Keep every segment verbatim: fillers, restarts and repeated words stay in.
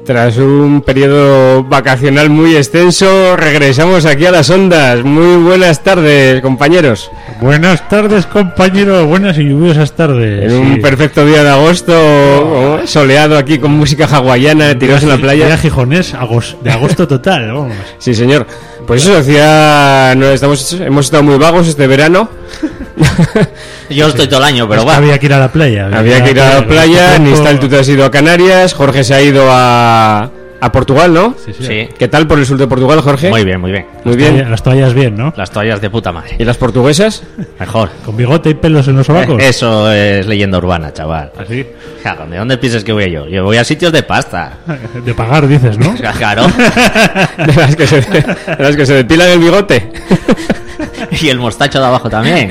Tras un periodo vacacional muy extenso, regresamos aquí a las ondas. Muy buenas tardes, compañeros. Buenas tardes, compañeros. Buenas y lluviosas tardes. En un sí. perfecto día de agosto, oh. soleado aquí con música hawaiana, tirados en la playa. Día gijonés, agosto, de agosto total, vamos. Sí, señor. Pues eso decía, no, estamos, hemos estado muy vagos este verano. Yo estoy todo el año, pero es que va. Había que ir a la playa. Había, había que ir a la playa. Nistal, tú te has ido a Canarias. Jorge se ha ido a, a Portugal, ¿no? Sí, sí. Sí. ¿Qué tal por el sur de Portugal, Jorge? Muy bien, muy bien. Muy Las bien. toallas, las toallas bien, ¿no? Las toallas de puta madre. ¿Y las portuguesas? Mejor. Con bigote y pelos en los sobacos. Eh, Eso es leyenda urbana, chaval. Así. Ja, ¿de dónde piensas que voy yo? Yo voy a sitios de pasta. De pagar, dices, ¿no? Claro. De las que se, de las que se depilan el bigote. Y el mostacho de abajo también.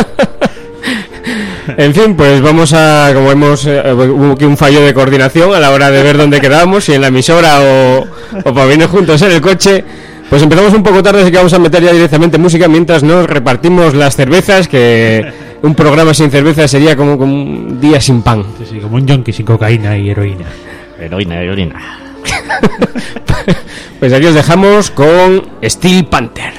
En fin, pues vamos a, como hemos, eh, hubo aquí un fallo de coordinación a la hora de ver dónde quedábamos, si en la emisora o, o para venir juntos en el coche. Pues empezamos un poco tarde, así que vamos a meter ya directamente música mientras nos repartimos las cervezas, que un programa sin cerveza sería como, como un día sin pan. Sí, sí, como un yonki sin cocaína y heroína. Heroína, heroína. Pues aquí os dejamos con Steel Panther.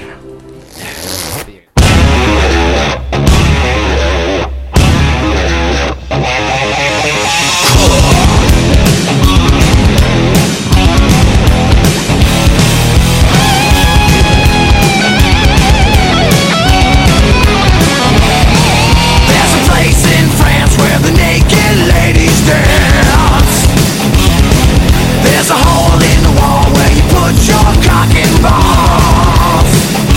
There's a hole in the wall where you put your cock and balls.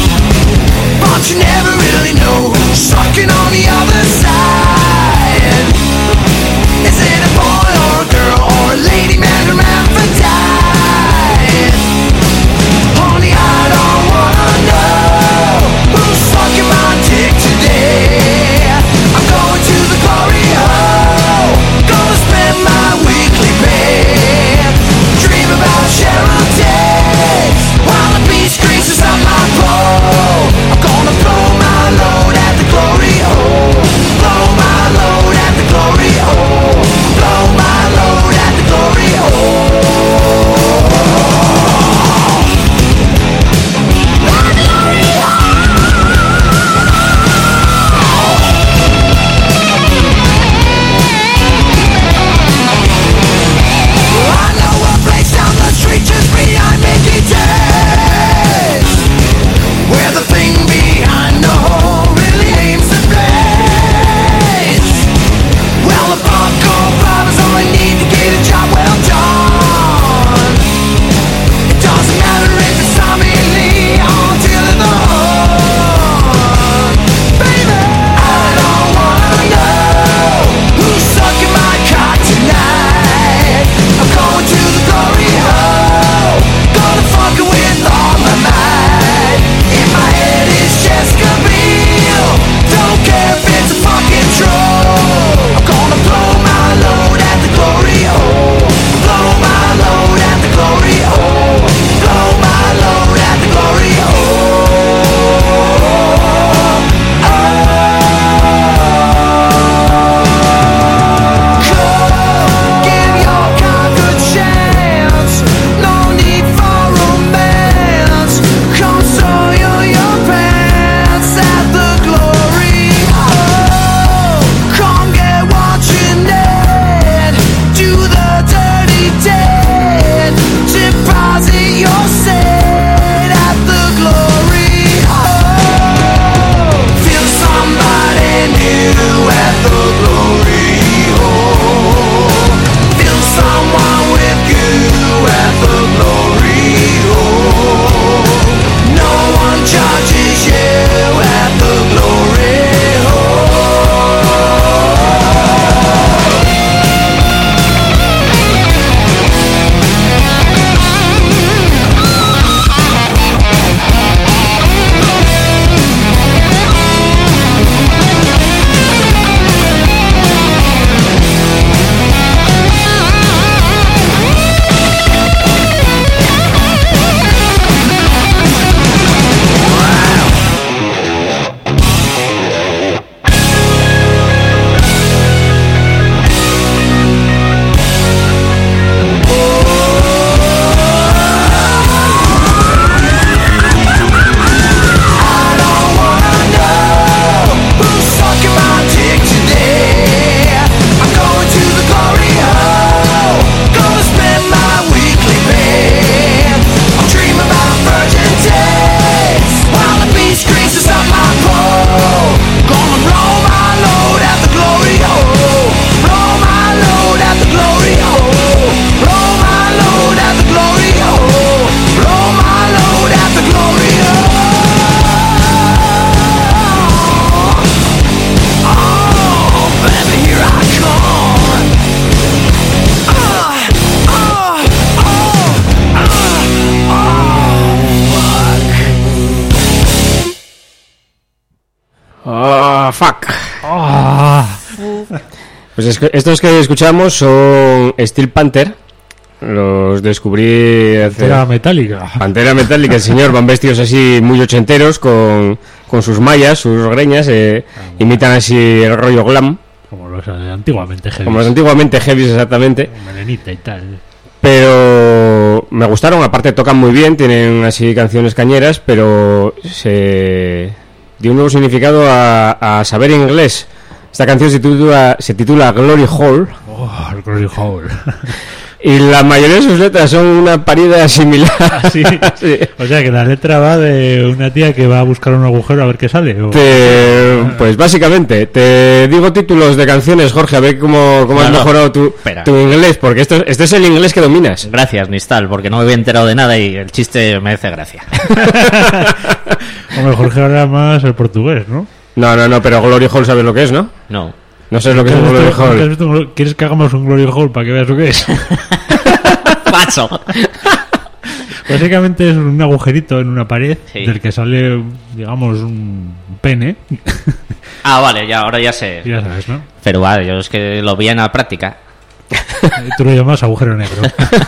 Pues es que estos que escuchamos son Steel Panther. Los descubrí hace... Era metálica. Pantera Metálica, el señor. Van vestidos así muy ochenteros, con, con sus mallas, sus greñas. Eh, imitan así el rollo glam. Como los eh, antiguamente heavy. Como los antiguamente heavy, exactamente. Melenita y tal. Pero me gustaron, aparte tocan muy bien, tienen así canciones cañeras, pero se dio un nuevo significado a, a saber inglés. Esta canción se titula, se titula Glory Hole. Oh, el Glory Hole. Y la mayoría de sus letras son una parida similar. Sí. Sí. O sea que la letra va de una tía que va a buscar un agujero a ver qué sale. ¿O? Te, pues básicamente, te digo títulos de canciones, Jorge, a ver cómo, cómo No, has no, mejorado tu, espera. tu inglés, porque esto, este es el inglés que dominas. Gracias, Nistal, porque no me había enterado de nada y el chiste merece gracia. Hombre, Jorge ahora más el portugués, ¿no? No, no, no, pero Glory Hole sabes lo que es, ¿no? No. No sabes lo que es un ¿Nunca has Glory visto- nunca has Hole. visto un glo- ¿Quieres que hagamos un Glory Hole para que veas lo que es? ¡Paso! Básicamente es un agujerito en una pared Sí. del que sale, digamos, un pene. Ah, vale, ya, ahora ya sé. Ya sabes, ¿no? Pero vale, yo es que lo vi en la práctica. Y tú lo llamas agujero negro.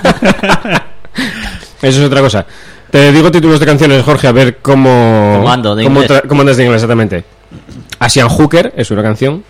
Eso es otra cosa. Te digo títulos de canciones, Jorge, a ver cómo... ¿Cómo ando de cómo, inglés? tra- cómo andas de inglés, exactamente. Asian Hooker es una canción.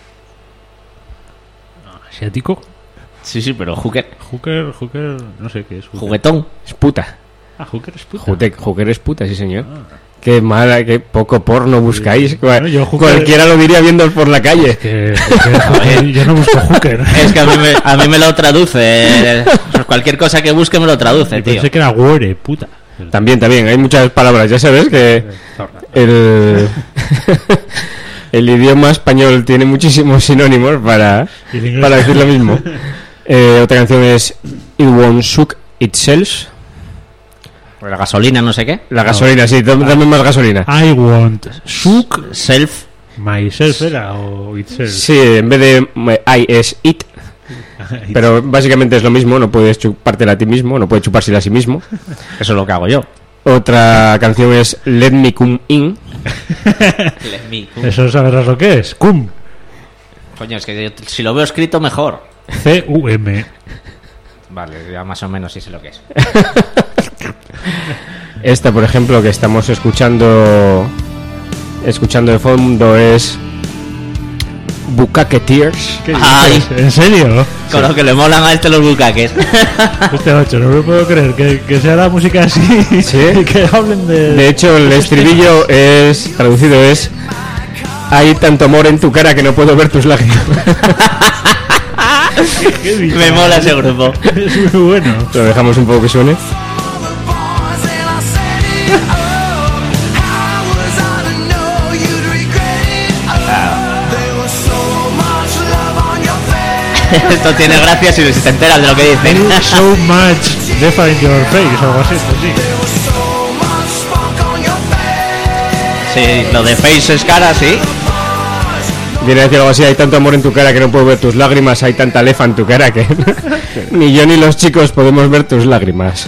¿Asiático? Sí, sí, pero Hooker. Hooker, Hooker, no sé qué es. Hooker. Juguetón. Es puta. Ah, Hooker es puta. Hooker, Hooker es puta, sí señor. Qué mala, qué poco porno buscáis. Bueno, yo Hooker- Cualquiera lo diría viendo por la calle. Que, que Hooker- yo no busco Hooker. Es que a mí me, a mí me lo traduce. eh, Cualquier cosa que busque me lo traduce, Y tío. pensé que era Wore, puta. También, también, hay muchas palabras. Ya sabes que el, el idioma español tiene muchísimos sinónimos para, Y el inglés- para decir lo mismo. Eh, otra canción es It Won't Suck Itself. La gasolina, no sé qué. La gasolina, sí, dame dame más gasolina. I want suck Self. myself era o itself. Sí, en vez de eh, I es it, pero básicamente es lo mismo, no puedes chupártela a ti mismo, no puedes chupársela a sí mismo. Eso es lo que hago yo. Otra canción es Let Me Come In. Eso sabrás lo que es. Cum. Coño, es que yo- si lo veo escrito, mejor. C U M. Vale, ya más o menos sí sé lo que es. Esta, por ejemplo, que estamos escuchando escuchando de fondo es Bucaketeers. ¿Qué Ay. dices? ¿En serio? Con lo que le molan a este los bucaques. Este macho, no me puedo creer que, que sea la música así. Sí. Y que hablen de. De hecho, el estribillo es traducido es hay tanto amor en tu cara que no puedo ver tus lágrimas. ¿Qué dices? Me mola ese grupo. Es muy bueno. Lo dejamos un poco que suene. Esto tiene gracia si te enteras de lo que dicen. So much death in your face, algo así, esto sí. Sí, lo de face es cara, sí. Viene a decir algo así, hay tanto amor en tu cara que no puedo ver tus lágrimas, hay tanta lefa en tu cara que ni yo ni los chicos podemos ver tus lágrimas.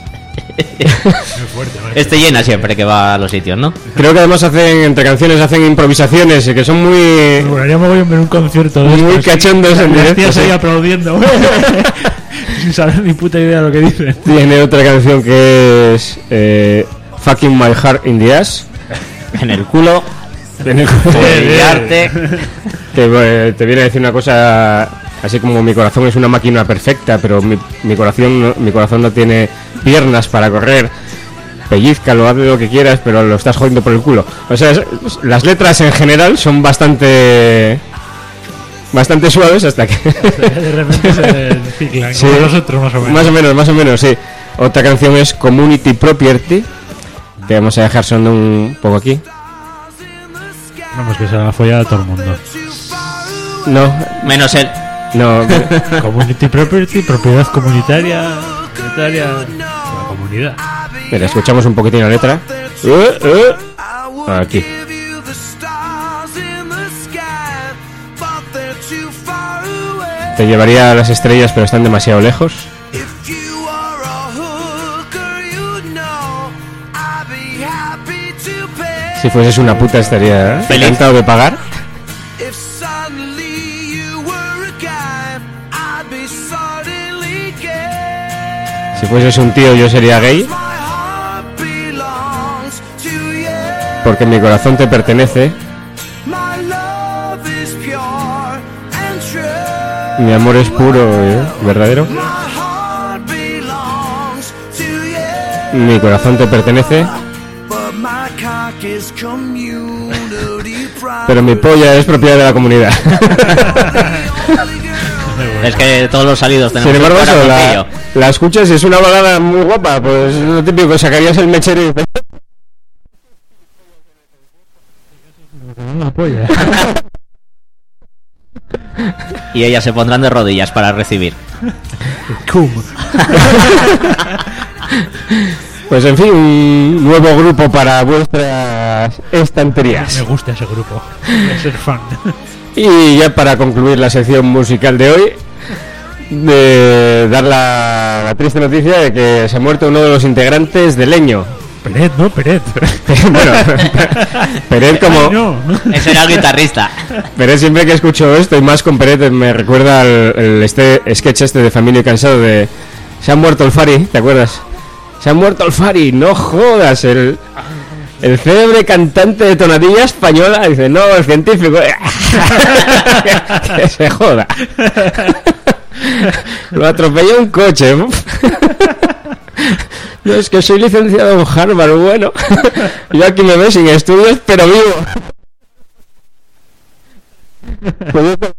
Este llena siempre que va a los sitios, ¿no? Creo que además hacen, entre canciones, hacen improvisaciones y que son muy... Me molaría mogollón ver un concierto de Muy estos, cachondos en las directo, tías sí. ahí aplaudiendo. Sin saber ni puta idea de lo que dicen. Tiene otra canción que es eh, Fucking My Heart in the Ass. En el culo. Tiene- Brillarte. que eh, te viene a decir una cosa así como mi corazón es una máquina perfecta, pero mi, mi corazón no, mi corazón no tiene piernas para correr. Pellizcalo, haz lo que quieras, pero lo estás jodiendo por el culo. O sea, es- las letras en general son bastante bastante suaves hasta que De repente se ciclan, Sí. como nosotros más o menos. más o menos, más o menos, sí. Otra canción es Community Property, que vamos a dejar sonando un poco aquí. Vamos, que se va a follar a todo el mundo. No, Menos él. no. Community property, propiedad comunitaria, comunitaria, la comunidad. Mira, escuchamos un poquitín la letra. Eh, eh. Aquí. Te llevaría a las estrellas, pero están demasiado lejos. Si fueses una puta estaría Feliz. encantado de pagar. Si fueses un tío yo sería gay, porque mi corazón te pertenece. Mi amor es puro, ¿eh? ¿Verdadero? Mi corazón te pertenece. Pero mi polla es propiedad de la comunidad. Es que todos los salidos tenemos. Sin embargo, un eso, la, corazoncillo. la escuchas y es una balada muy guapa. Pues es lo típico, sacarías el mechero y dices, Una polla. Y ellas se pondrán de rodillas para recibir. pues en fin, un nuevo grupo para vuestras estanterías. Me gusta ese grupo. Voy a ser fan. Y ya para concluir la sección musical de hoy, de dar la, la triste noticia de que se ha muerto uno de los integrantes de Leño. Peret, ¿no? Peret. Bueno, Peret como... Ay, no. Ese era el guitarrista. Peret, siempre que escucho esto y más con Peret me recuerda al el este sketch este de Familia y Cansado de... Se ha muerto el Fari, ¿te acuerdas? Se ha muerto el Fari, no jodas, el... El célebre cantante de tonadilla española. Dice, no, el científico. Que se joda. Lo atropelló un coche. No, es que soy licenciado en Harvard. Bueno, yo aquí me veo sin estudios, pero vivo. Pues esto...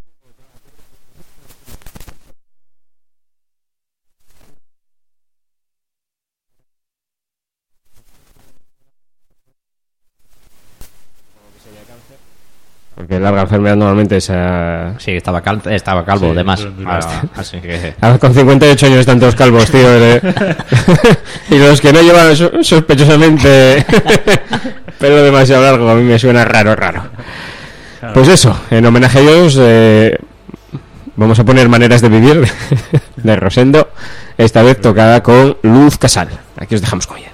Porque larga enfermedad normalmente es a... Sí, estaba, cal estaba calvo, Sí, además. durante Ah, así que... Ahora con cincuenta y ocho años están todos calvos, tío. ¿eh? Y los que no llevan so sospechosamente pelo demasiado largo, a mí me suena raro, raro. Pues eso, en homenaje a ellos, eh, vamos a poner Maneras de Vivir de Rosendo, esta vez tocada con Luz Casal. Aquí os dejamos con ella.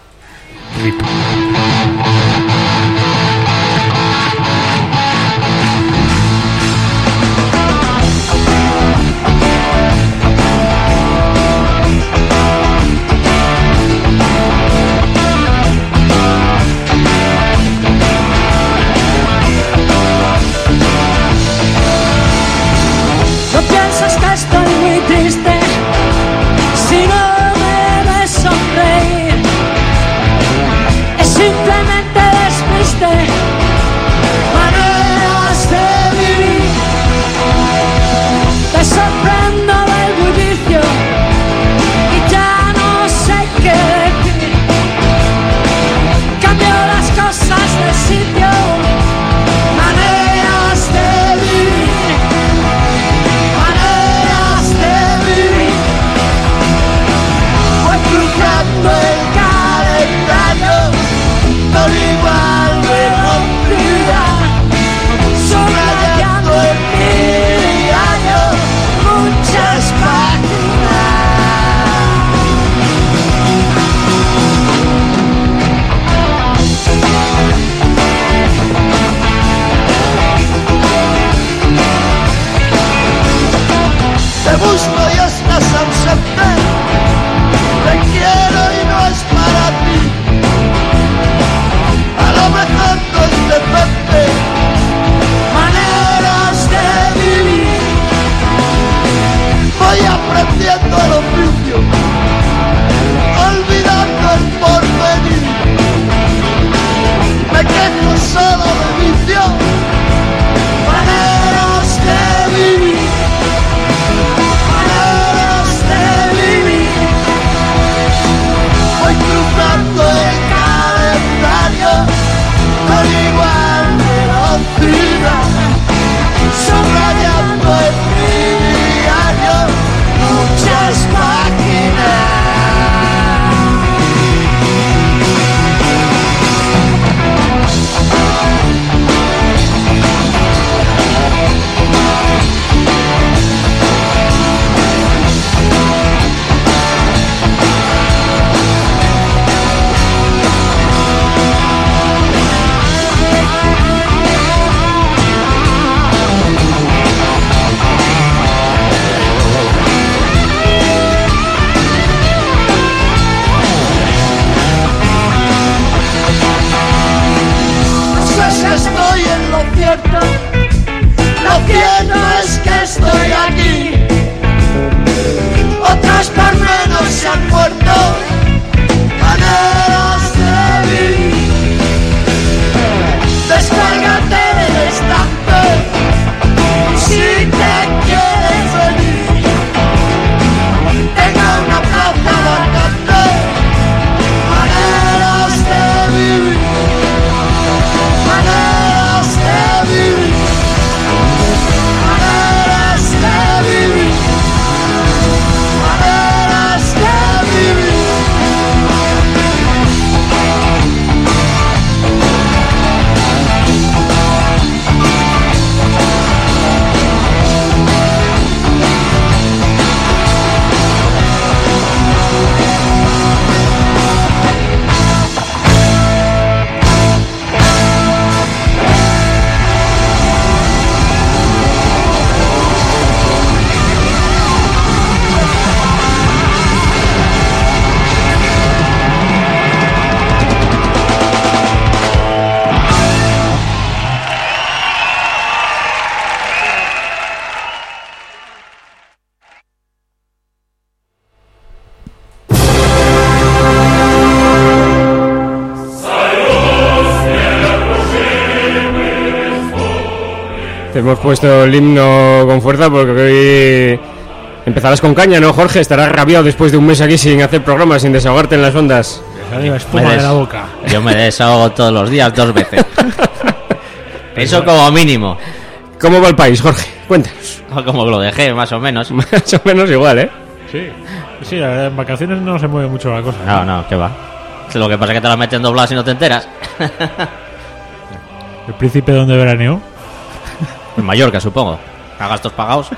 No piensas que estoy muy triste si no me ves sonreír. Es simplemente despiste, maneras de vivir. Te sorprendo del bullicio y ya no sé qué decir. Cambio las cosas de sitio, maneras de vivir. Cruzando el calendario, todo igual de complicado, subrayando en mi diario muchas páginas. Te busco y estás ausente. Te quiero y no es para ti. A lo mejor no es decente. Maneras de vivir. Voy aprendiendo el oficio, olvidando el porvenir. Me quejo solo de vicio. Maneras de vivir. Maneras hemos puesto el himno con fuerza porque hoy empezarás con caña, ¿no, Jorge? Estarás rabiado después de un mes aquí sin hacer programas, sin desahogarte en las ondas. Sale la espuma des... de la boca. Yo me desahogo todos los días dos veces. Eso como mínimo. ¿Cómo va el país, Jorge? Cuéntanos. Como lo dejé, más o menos. Más o menos igual, ¿eh? Sí, sí, la verdad, en vacaciones no se mueve mucho la cosa. No, no, ¿qué va? Lo que pasa es que te la meten dobladas y no te enteras. ¿El príncipe dónde veraneó? En Mallorca, supongo. A gastos pagados.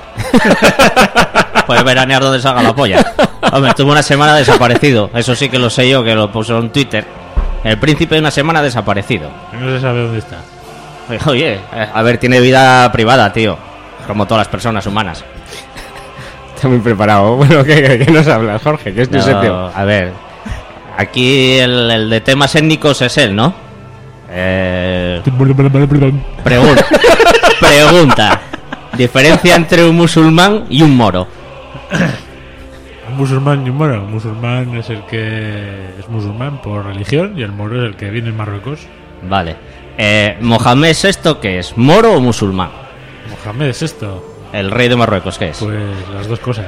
Puedes veranear donde salga la polla. Hombre, estuvo una semana desaparecido. Eso sí que lo sé yo, que lo puso en Twitter. El príncipe una semana desaparecido. No se sabe dónde está. Oye, a ver, tiene vida privada, tío. Como todas las personas humanas. Está muy preparado. Bueno, ¿qué, qué nos hablas, Jorge? ¿Qué es tu No, setio? a ver, aquí el, el de temas étnicos es él, ¿no? Eh, pregun- pregunta. Diferencia entre un musulmán y un moro. Un musulmán y un moro. Un musulmán es el que es musulmán por religión y el moro es el que viene en Marruecos. Vale. Eh, ¿Mohamed sexto qué es? ¿Moro o musulmán? Mohamed es esto. El rey de Marruecos, ¿qué es? Pues las dos cosas.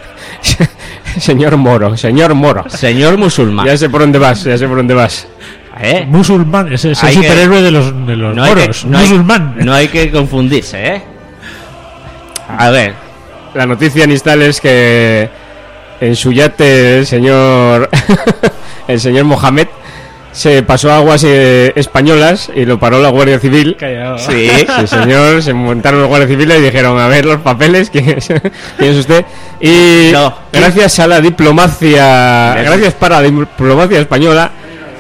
Señor Moro, señor Moro. Señor musulmán. Ya sé por dónde vas, ya sé por dónde vas. ¿Eh? Musulmán, ese es el Hay que- superhéroe de los, de los No hay, moros. que, no, hay, musulmán. no hay que confundirse, ¿eh? A ver, La noticia Nistal es que en su yate el señor el señor Mohamed se pasó a aguas eh, españolas y lo paró la Guardia Civil. Callao. sí. Sí, señor, se montaron los guardias civiles y dijeron, a ver los papeles, ¿quién es, ¿quién es usted? Y No. gracias a la diplomacia, gracias para la diplomacia española,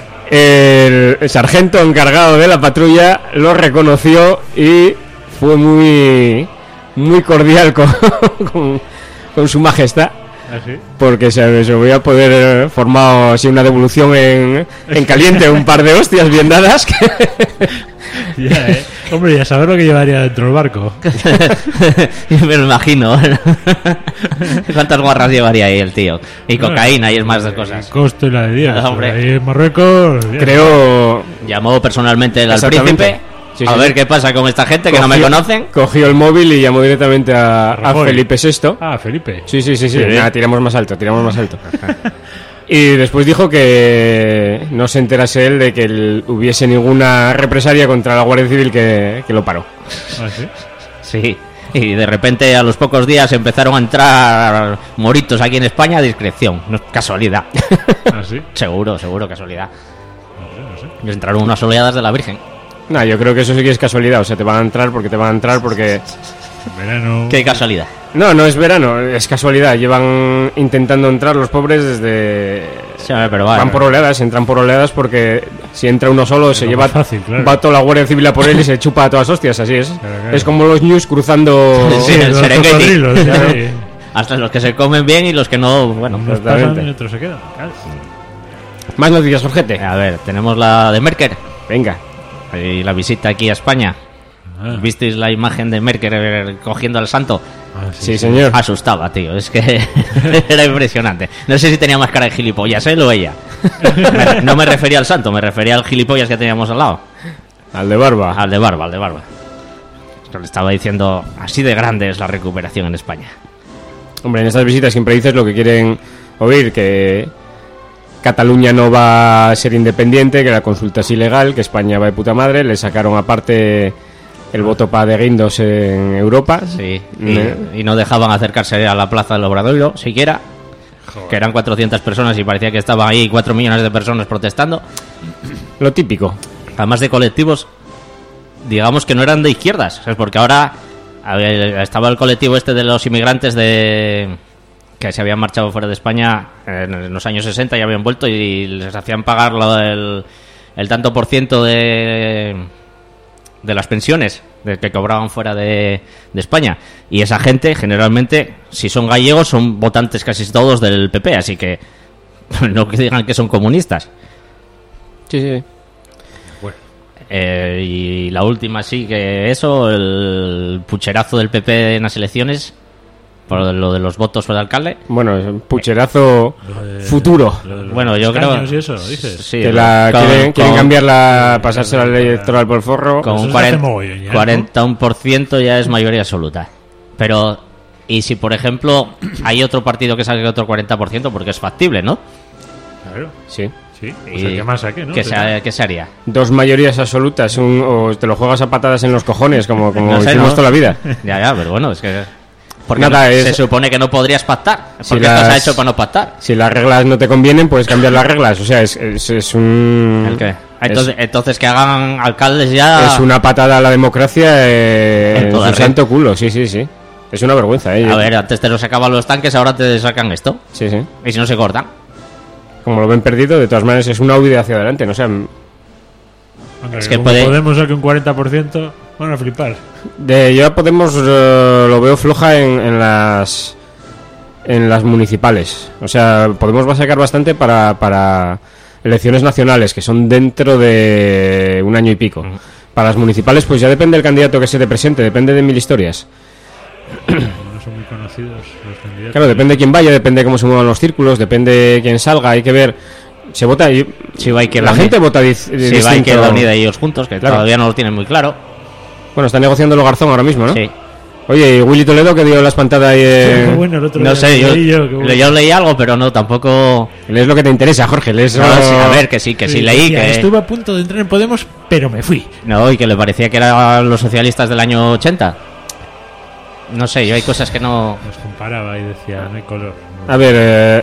el, el sargento encargado de la patrulla lo reconoció y fue muy muy cordial con, con, con su majestad. ¿Así? Porque se, se voy a poder eh, formado así una devolución en, en caliente, un par de hostias bien dadas. Que... Ya, ¿eh? Hombre, ya saber lo que llevaría dentro del barco. Me lo imagino. ¿Cuántas guarras llevaría ahí el tío? Y cocaína y es más de cosas. El costo y la de Dios. Ah, hombre. Ahí en Marruecos. ya. Creo. Llamó personalmente al Exactamente. príncipe Sí, a sí, ver sí. qué pasa con esta gente que no me Cogió- conocen. Cogió el móvil y llamó directamente a, a Rajoy. Felipe sexto. Ah, Felipe. Sí, sí, sí, sí. Sí. Nada, tiramos más alto, tiramos más alto. Y después dijo que no se enterase él de que el- hubiese ninguna represalia contra la Guardia Civil que, que lo paró. Ah, sí. Sí. Y de repente a los pocos días empezaron a entrar moritos aquí en España a discreción. No es casualidad. Ah, sí. Seguro, seguro, casualidad. No sé, no sé. Les entraron unas oleadas de la Virgen. No, yo creo que eso sí que es casualidad. O sea, te van a entrar porque te van a entrar porque... Verano. Qué casualidad. No, no es verano, es casualidad. Llevan intentando entrar los pobres desde... Sí, pero va. Van por oleadas, entran por oleadas porque si entra uno solo se lo lleva... más fácil, claro. Va toda la Guardia Civil a por él y se chupa a todas hostias, así es. Claro, claro. Es como los news cruzando... Sí, el los Serengeti. cocodrilos, Claro. sí. Hasta los que se comen bien y los que no, bueno. Unos Exactamente. pasan y otros se quedan. Claro. Más noticias, Jorgete. A ver, tenemos la de Merkel Venga. y la visita aquí a España. Ah, ¿Visteis la imagen de Merkel cogiendo al santo? ah, Sí, señor. Asustaba, tío. Es que era impresionante. No sé si tenía más cara de gilipollas, él o ella. Me- no me refería al santo, me refería al gilipollas que teníamos al lado. Al de barba. Al de barba, al de barba. Le estaba diciendo, así de grande es la recuperación en España. Hombre, en estas visitas siempre dices lo que quieren oír, que Cataluña no va a ser independiente, que la consulta es ilegal, que España va de puta madre. Le sacaron aparte el voto para de Guindos en Europa. Sí, Eh. y, y no dejaban acercarse a la plaza del Obradoiro, siquiera. Que eran cuatrocientas personas y parecía que estaban ahí cuatro millones de personas protestando. Lo típico. Además de colectivos, digamos que no eran de izquierdas, ¿sabes? Porque ahora a ver, estaba el colectivo este de los inmigrantes de que se habían marchado fuera de España en los años sesenta y habían vuelto y les hacían pagar lo del- el tanto por ciento de, de las pensiones de que cobraban fuera de, de España. Y esa gente, generalmente, si son gallegos, son votantes casi todos del P P, así que no que digan que son comunistas. Sí, sí. Eh, y la última sí que eso, el pucherazo del P P en las elecciones, por lo de los votos del alcalde. Bueno, es un pucherazo Lo de- futuro. lo de los Bueno, yo creo- escaños y eso, dices. Sí, Que la, con- quieren, quieren con- cambiarla, pasarse la ley electoral por el forro. con Eso un se hace cuarenta, mogollón ya, ¿no? cuarenta y uno por ciento ya es mayoría absoluta. Pero, y si por ejemplo hay otro partido que saque otro cuarenta por ciento, porque es factible, ¿no? Claro, Sí. sí. O Y sea, ¿qué más saque, no? ¿Qué Sí. se, qué se haría? Dos mayorías absolutas, un, o te lo juegas a patadas en los cojones, como, como No sé, hicimos ¿no? toda la vida. Ya, ya, pero bueno, es que... Porque Nada, no- es- se supone que no podrías pactar. Si Porque esto se ha las- hecho para no pactar. Si las reglas no te convienen, puedes cambiar las reglas. O sea, es, es, es un... ¿El qué? es- Entonces, entonces que hagan alcaldes ya... Es una patada a la democracia eh, En en toda su red. santo culo, sí, sí, sí. Es una vergüenza, ¿eh? A ver, antes te lo sacaban los tanques, ahora te sacan esto. Sí, sí. Y si no se cortan. Como lo ven perdido, de todas maneras es una huida hacia adelante, no sé. Hombre, Es que como puede- Podemos saque un cuarenta por ciento, van a flipar. De ya Podemos eh, lo veo floja en, en las en las municipales. O sea, Podemos va a sacar bastante para, para elecciones nacionales, que son dentro de un año y pico. Para las municipales, pues ya depende del candidato que se te presente, depende de mil historias. No son muy conocidos los candidatos. Claro, depende de quién vaya, depende de cómo se muevan los círculos, depende de quién salga, hay que ver. Se vota y Si va Izquierda la gente Unida- vota di- Si va distinto. Izquierda Unida y ellos juntos, que Claro. todavía no lo tienen muy claro. Bueno, está negociando lo Garzón ahora mismo, ¿no? Sí. Oye, y Willy Toledo que dio la espantada ahí. Qué Eh... bueno, el otro No día sé, yo, leí yo, qué bueno. yo leí algo, pero no, tampoco... Lees lo que te interesa, Jorge. Lees No, lo- sí, a ver, que sí, que sí, Sí, leí, decía, que... Estuve a punto de entrar en Podemos, pero me fui. No, y que le parecía que eran los socialistas del año ochenta. No sé, yo hay cosas que no... Los comparaba y decía, no hay color. A ver, eh,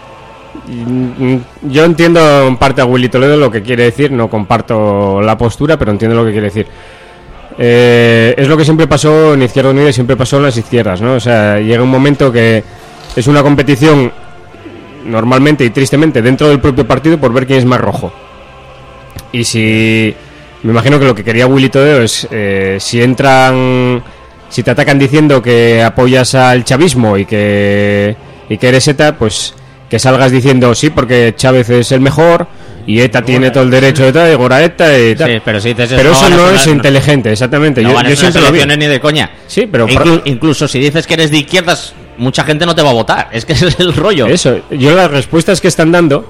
mm, yo entiendo en parte a Willy Toledo lo que quiere decir, no comparto la postura, pero entiendo lo que quiere decir. Eh, es lo que siempre pasó en Izquierda Unida y siempre pasó en las izquierdas, ¿no? O sea, llega un momento que es una competición normalmente y tristemente dentro del propio partido por ver quién es más rojo. Y si... Me imagino que lo que quería Willy Toledo es, eh, si entran... Si te atacan diciendo que apoyas al chavismo y que, y que eres ETA, pues que salgas diciendo sí, porque Chávez es el mejor y ETA tiene todo el derecho de tal, y Gora ETA y tal. Sí, pero si dices Pero eso van a no ser es una- inteligente, exactamente. No yo van a yo ser unas siempre lo vi. elecciones ni de coña. Sí, pero Inclu- incluso si dices que eres de izquierdas, mucha gente no te va a votar. Es que ese es el rollo. eso, yo las respuestas que están dando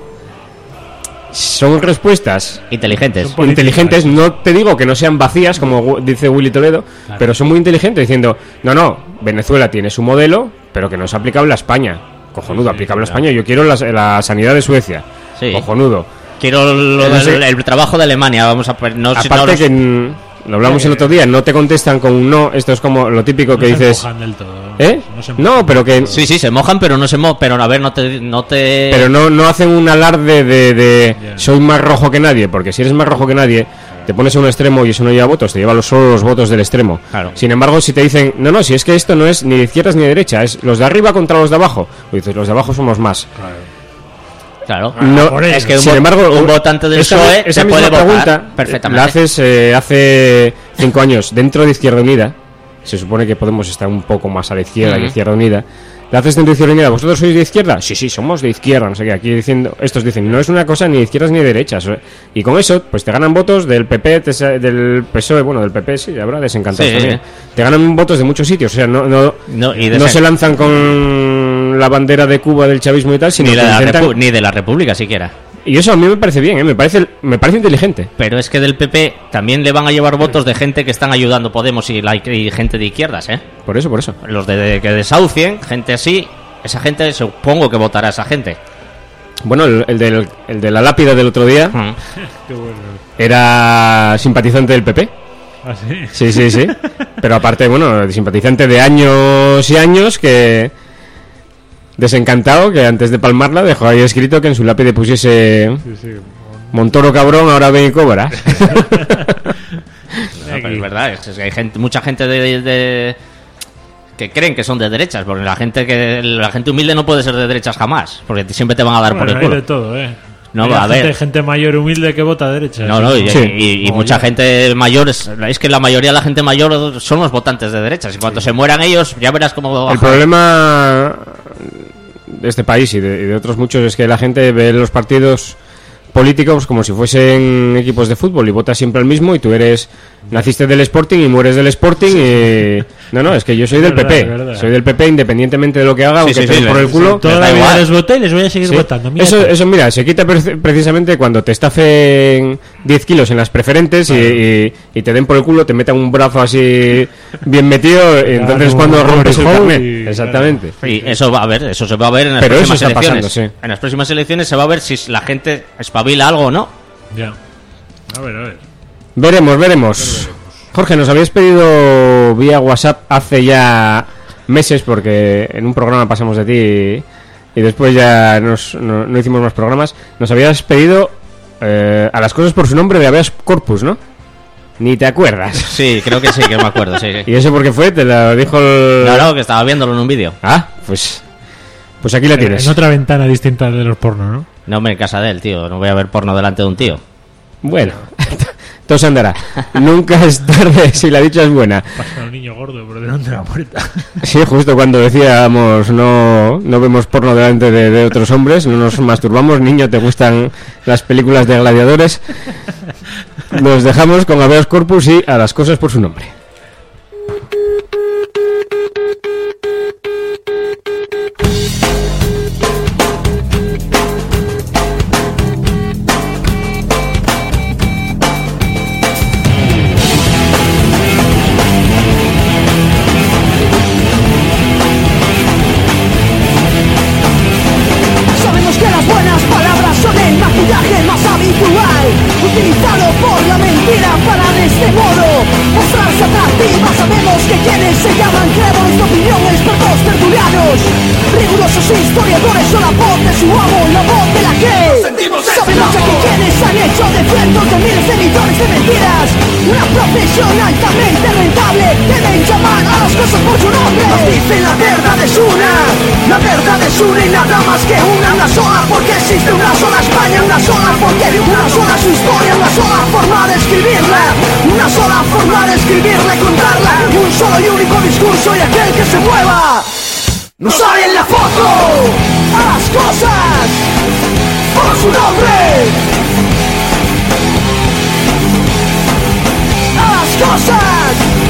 son respuestas Inteligentes. Son inteligentes, no te digo que no sean vacías, como gu- dice Willy Toledo, Claro. pero son muy inteligentes diciendo, no, no, Venezuela tiene su modelo, pero que no es aplicable a España. Cojonudo, Sí, sí, aplicable a claro. España. Yo quiero la, la sanidad de Suecia. Sí. Cojonudo. Quiero lo No sé. del- el trabajo de Alemania. Vamos a poner- no, si Aparte no- que mm, lo hablamos el otro día, no te contestan con un no, esto es como lo típico No que se dices, mojan del todo. ¿eh? se mojan No, pero que Sí, sí, se mojan, pero no se mo pero a ver, no te no te pero no, no hacen un alarde de, de Ya. soy más rojo que nadie, porque si eres más rojo que nadie, te pones a un extremo y eso no lleva votos, te lleva los, solo los votos del extremo. Claro. Sin embargo, si te dicen, no, no, si es que esto no es ni de izquierdas ni de derecha, es los de arriba contra los de abajo, pues dices, los de abajo somos más. Claro. No, por eso. Es que un, sin vo- embargo, un votante del esa, P S O E esa se misma puede votar pregunta perfectamente. la haces eh, hace cinco años dentro de Izquierda Unida. Se supone que Podemos estar un poco más a la izquierda que Ujú. Izquierda Unida. La haces dentro de Izquierda Unida. ¿Vosotros sois de izquierda? Sí, sí, somos de izquierda. No sé qué. Aquí diciendo, estos dicen, no es una cosa ni de izquierdas ni de derechas. Y con eso, pues te ganan votos del P P, te sa- del P S O E, bueno, del P P sí, habrá desencantados Sí. también. Te ganan votos de muchos sitios. O sea, no, no, No, y de no ese- se lanzan con la bandera de Cuba del chavismo y tal, sino ni, que de la intentan- Repu- ni de la República siquiera. Y eso a mí me parece bien, ¿eh? me parece me parece inteligente. Pero es que del P P también le van a llevar votos de gente que están ayudando Podemos y, la, y gente de izquierdas, ¿eh? Por eso, por eso. Los de, de- que desahucien, gente así, esa gente supongo que votará a esa gente. Bueno, el, el, del, el de la lápida del otro día Mm. Qué bueno. era simpatizante del P P. ¿Ah, sí? Sí, sí, sí. Pero aparte, bueno, simpatizante de años y años que... Desencantado, que antes de palmarla dejó ahí escrito que en su lápide pusiese Sí, sí. Montoro cabrón, ahora ven y cobras. No, pero es verdad, es que hay gente, mucha gente de, de- de- que creen que son de derechas, porque la gente que la gente humilde no puede ser de derechas jamás, porque siempre te van a dar Bueno, por el hay culo. de todo, ¿eh? No, Hay a gente, ver. gente mayor humilde que vota a derecha. No, no, y, Sí. y- y Mogollón. mucha gente mayor, es, es que la mayoría de la gente mayor son los votantes de derechas, y cuando se mueran ellos, ya verás cómo El baja. problema de este país y de, y de otros muchos es que la gente ve los partidos políticos como si fuesen equipos de fútbol y votas siempre al mismo y tú eres naciste del Sporting y mueres del Sporting y... No, no, es que yo soy del verdad, P P, verdad. soy del P P independientemente de lo que haga, Sí, aunque sí, te sí, den por el sí, culo. sí, Toda da la vida igual. les voté y les voy a seguir Sí. votando. Mira Eso, tú. eso, mira, se quita pre- precisamente cuando te estafen diez kilos en las preferentes y, y- y te den por el culo, te metan un brazo así bien metido, y entonces es como cuando rompes el Glory Hole carnet. y- Exactamente. Y eso va a ver, eso se va a ver en las Pero eso próximas está elecciones. pasando, sí. En las próximas elecciones se va a ver si la gente espabila algo o no. Ya. A ver, a ver. Veremos, veremos. Jorge, nos habías pedido vía WhatsApp hace ya meses, porque en un programa pasamos de ti y, y después ya nos- no, no hicimos más programas. Nos habías pedido eh, a las cosas por su nombre de habeas corpus, ¿no? Ni te acuerdas. Sí, creo que sí, que me acuerdo, sí, sí. ¿Y eso por qué fue? ¿Te lo dijo el...? No, no, que estaba viéndolo en un vídeo. Ah, pues... Pues aquí la tienes. En otra ventana distinta de los pornos, ¿no? No, hombre, en casa de él, tío. No voy a ver porno delante de un tío. Bueno, todo se andará. Nunca es tarde si la dicha es buena. Pasa un niño gordo por delante de la puerta. Sí, justo cuando decíamos no, no vemos porno delante de, de otros hombres, no nos masturbamos, niño, te gustan las películas de gladiadores. Nos dejamos con habeas corpus y a las cosas por su nombre. Sabemos que las buenas palabras son el maquillaje más habitual, utilizado por la mentira para de este modo mostrarse atractiva. Sabemos que quienes se llaman creadores de opinión, expertos tertulianos, rigurosos historiadores son la voz de su amo, la voz de la que sabemos que quienes han hecho de cientos de miles de millones de mentiras una profesión altamente rentable deben llamar a las cosas por su nombre. Nos dicen la verdad es una, la verdad es una y nada más que una, una sola, porque existe una sola España, una sola porque una sola su historia, una sola forma de escribirla, una sola forma de escribirla y contarla, un solo y único discurso y aquel que se mueva no sale en la foto. A las cosas por su nombre, a las cosas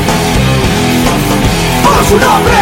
por su nombre.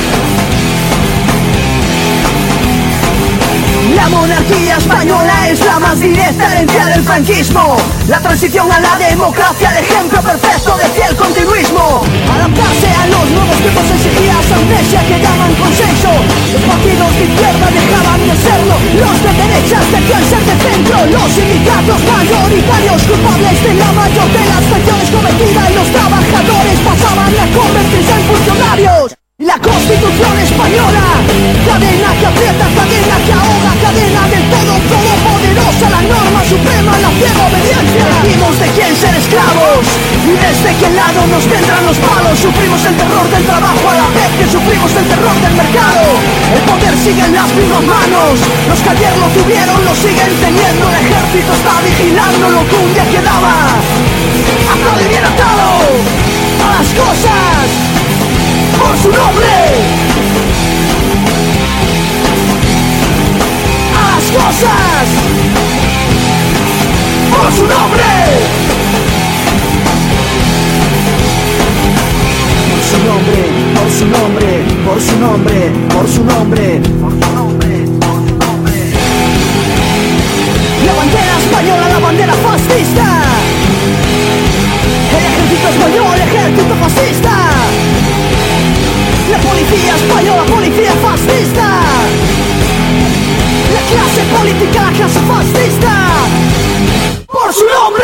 La monarquía española es la más directa herencia del franquismo. La transición a la democracia, el ejemplo perfecto de fiel continuismo. Adaptarse a los nuevos tiempos exigía amnesia que llaman consenso. Los partidos de izquierda dejaban de serlo, los de derechas decían ser de centro. Los sindicatos mayoritarios culpables de la mayor de las traiciones cometidas y los trabajadores pasaban a convertirse en funcionarios. La Constitución española, cadena que aprieta, cadena que ahoga, cadena del todo todopoderosa, la norma suprema, la ciega obediencia. Elegimos de quién ser esclavos y desde qué lado nos vendrán los palos. Sufrimos el terror del trabajo a la vez que sufrimos el terror del mercado. El poder sigue en las mismas manos, los que ayer lo tuvieron lo siguen teniendo. El ejército está vigilando lo que un día quedaba atado y bien atado a las cosas por su nombre, a las cosas por su nombre, por su nombre, por su nombre, por su nombre, por su nombre, por su nombre, por su nombre. La bandera española, la bandera fascista, el ejército español, el ejército fascista. La policía española, policía fascista. La clase política, la clase fascista. ¡Por su nombre!